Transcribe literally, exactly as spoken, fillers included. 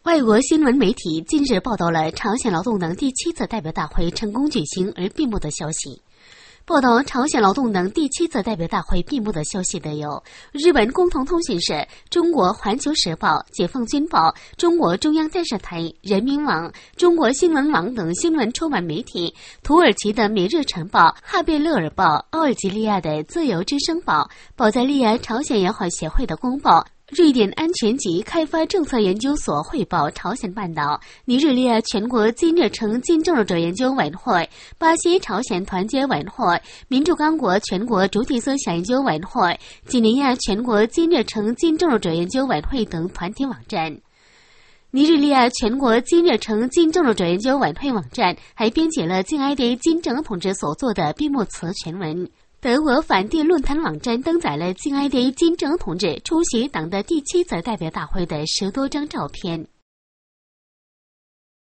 外国新闻媒体近日报道了朝鲜劳动党第七次代表大会成功举行而闭幕的消息。报道朝鲜劳动党第七次代表大会闭幕的消息的有日本共同通信社、中国环球时报、解放军报、中国中央电视台、人民网、中国新闻网等新闻出版媒体，土耳其的每日晨报、哈贝勒尔报、奥尔及利亚的自由之声报、保加利亚朝鲜友好协会的公报、瑞典安全及开发政策研究所汇报朝鲜半岛、尼日利亚全国金日成金正日者研究委员会、巴西朝鲜团结委员会、民主刚果全国主体思想研究委员会、几内亚全国金日成金正日者研究委员会等团体网站。尼日利亚全国金日成金正日者研究委员会网站还编辑了敬爱的金正恩同志所作的闭幕词全文。德国反帝论坛网站登载了敬爱的金正恩同志出席党的第七次代表大会的十多张照片。